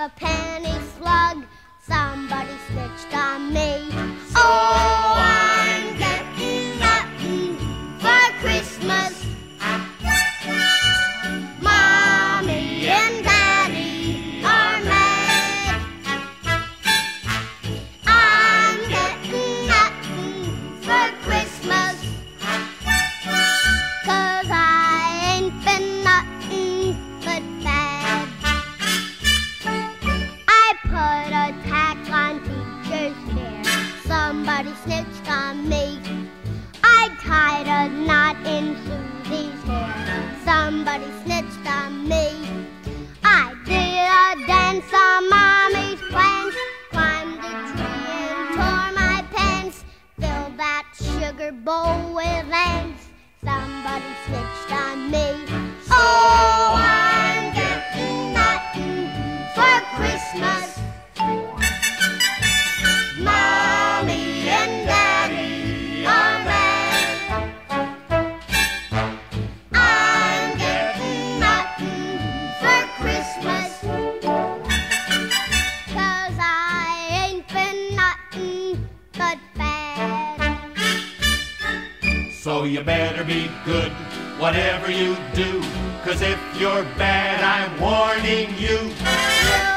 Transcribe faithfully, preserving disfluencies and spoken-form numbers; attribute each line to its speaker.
Speaker 1: a penny slug. Somebody snitched on me.
Speaker 2: So oh, I'm getting nothing for Christmas. Mommy and Daddy are mad. I'm getting nothing for Christmas,
Speaker 1: 'cause I ain't been nothing but bad. I put a tack on teacher's hair. Somebody snitched on me. I tied a knot in Susie's hair. Somebody snitched on me. I did a dance on Mommy's plans. Climbed a tree and tore my pants. Filled that sugar bowl with ants. Somebody snitched on me.
Speaker 2: oh, I'm getting nothing for Christmas. Mommy and Daddy are mad. I'm getting nothing for Christmas,
Speaker 1: 'Cause I ain't been nothing but bad.
Speaker 3: So you better be good, whatever you do, 'cause if you're bad, I'm warning you.
Speaker 1: You